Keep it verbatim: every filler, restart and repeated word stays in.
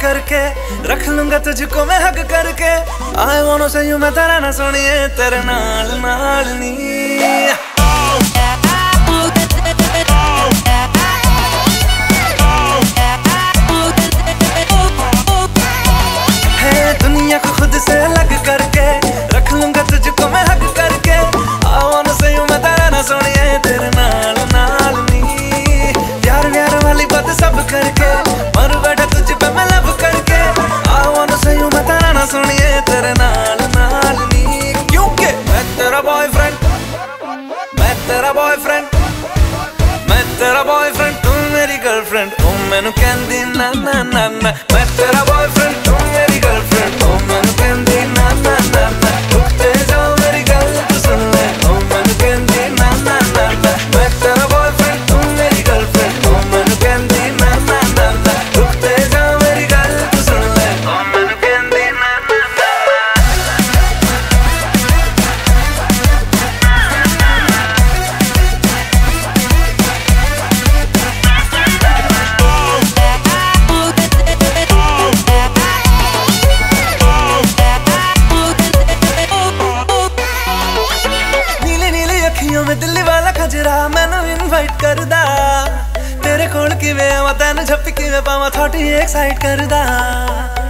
करके रख लूंगा तुझको मैं हक करके। आई वांट से यू मैं तेरा ना सुनिए तेरे नाल नाल नी। दुनिया को खुद से अलग करके रख लूंगा तुझको मैं हक करके। आई वांट से यू मैं तेरा ना सुनिए तेरे नाल नाल नी। प्यार प्यार वाली बात सब करके मर बैठा तुझ पे मैं लब करके। आई वांट से यू मैं तेरा ना सुनिए तेरे नाल नाल नी। क्योंकि मैं तेरा बॉयफ्रेंड, मैं तेरा बॉयफ्रेंड, मैं तेरा बॉयफ्रेंड तू मेरी गर्लफ्रेंड। ओ मैनू कहंदी ना ना ना ना। मैं तेरा बॉयफ्रेंड तू मेरी गर्लफ्रेंड। ओ मैनू कहंदी ना ना ना ना। रुकते जाओ मेरी गल तू सुन ले। ओ मैनू कहंदी ना ना ना ना। मैं तेरा बॉयफ्रेंड तू मेरी गर्लफ्रेंड। ओ मैनू कहंदी ना ना ना ना। रुकते जाओ मेरी गल तू सुन ले। ओ मैनू कहंदी ना ना ना। मैं दिल्ली वाला खजरा मैनू इनवाइट करदा तेरे कोल किवें आवां तैनू झप्पी किवें पावां थोड़ी एक्साइट करदा।